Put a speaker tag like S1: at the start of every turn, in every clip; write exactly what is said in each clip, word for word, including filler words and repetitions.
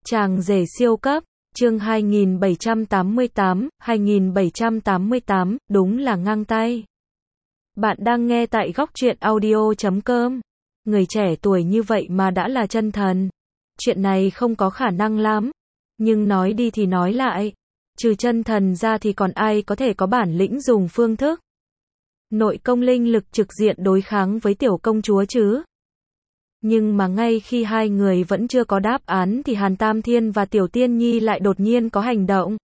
S1: Chàng rể siêu cấp, chương hai nghìn bảy trăm tám mươi tám, hai nghìn bảy trăm tám mươi tám, đúng là ngang tay. Bạn đang nghe tại góc truyện audio chấm com. Người trẻ tuổi như vậy mà đã là chân thần. Chuyện này không có khả năng lắm. Nhưng nói đi thì nói lại. Trừ chân thần ra thì còn ai có thể có bản lĩnh dùng phương thức nội công linh lực trực diện đối kháng với tiểu công chúa chứ? Nhưng mà ngay khi hai người vẫn chưa có đáp án thì Hàn Tam Thiên và Tiểu Tiên Nhi lại đột nhiên có hành động.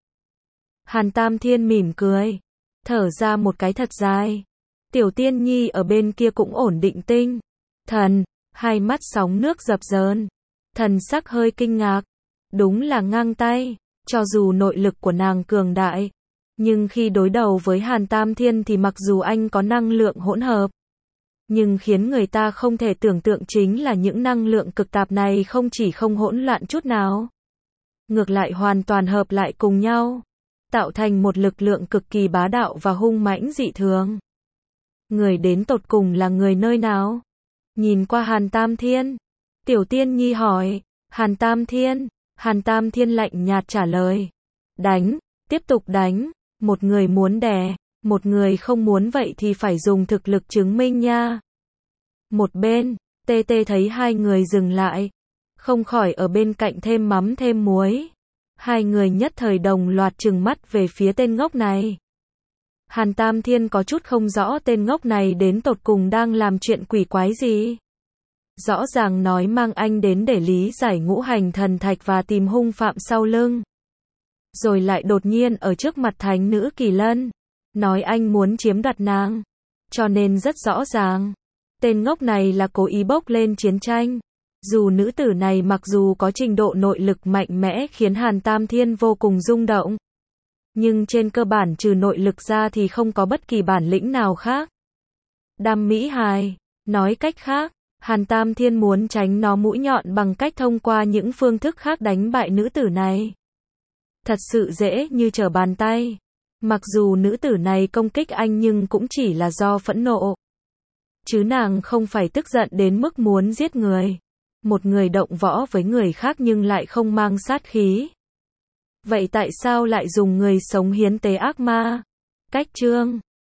S1: Hàn Tam Thiên mỉm cười, thở ra một cái thật dài. Tiểu Tiên Nhi ở bên kia cũng ổn định tinh thần, hai mắt sóng nước dập dờn, thần sắc hơi kinh ngạc. Đúng là ngang tay, cho dù nội lực của nàng cường đại, nhưng khi đối đầu với Hàn Tam Thiên thì mặc dù anh có năng lượng hỗn hợp, nhưng khiến người ta không thể tưởng tượng chính là những năng lượng cực tạp này không chỉ không hỗn loạn chút nào, ngược lại hoàn toàn hợp lại cùng nhau, tạo thành một lực lượng cực kỳ bá đạo và hung mãnh dị thường. Người đến tột cùng là người nơi nào? Nhìn qua Hàn Tam Thiên, Tiểu Tiên Nhi hỏi. Hàn Tam Thiên, Hàn Tam Thiên lạnh nhạt trả lời. Đánh, tiếp tục đánh, một người muốn đè, một người không muốn vậy thì phải dùng thực lực chứng minh nha. Một bên, Tê Tê thấy hai người dừng lại, không khỏi ở bên cạnh thêm mắm thêm muối. Hai người nhất thời đồng loạt trừng mắt về phía tên ngốc này. Hàn Tam Thiên có chút không rõ tên ngốc này đến tột cùng đang làm chuyện quỷ quái gì. Rõ ràng nói mang anh đến để lý giải ngũ hành thần thạch và tìm hung phạm sau lưng. Rồi lại đột nhiên ở trước mặt thánh nữ Kỳ Lân, nói anh muốn chiếm đoạt nàng. Cho nên rất rõ ràng, tên ngốc này là cố ý bốc lên chiến tranh. Dù nữ tử này mặc dù có trình độ nội lực mạnh mẽ khiến Hàn Tam Thiên vô cùng rung động, nhưng trên cơ bản trừ nội lực ra thì không có bất kỳ bản lĩnh nào khác. Đam mỹ hài, nói cách khác, Hàn Tam Thiên muốn tránh nó mũi nhọn bằng cách thông qua những phương thức khác đánh bại nữ tử này. Thật sự dễ như trở bàn tay. Mặc dù nữ tử này công kích anh nhưng cũng chỉ là do phẫn nộ, chứ nàng không phải tức giận đến mức muốn giết người. Một người động võ với người khác nhưng lại không mang sát khí. Vậy tại sao lại dùng người sống hiến tế ác ma? Cách chương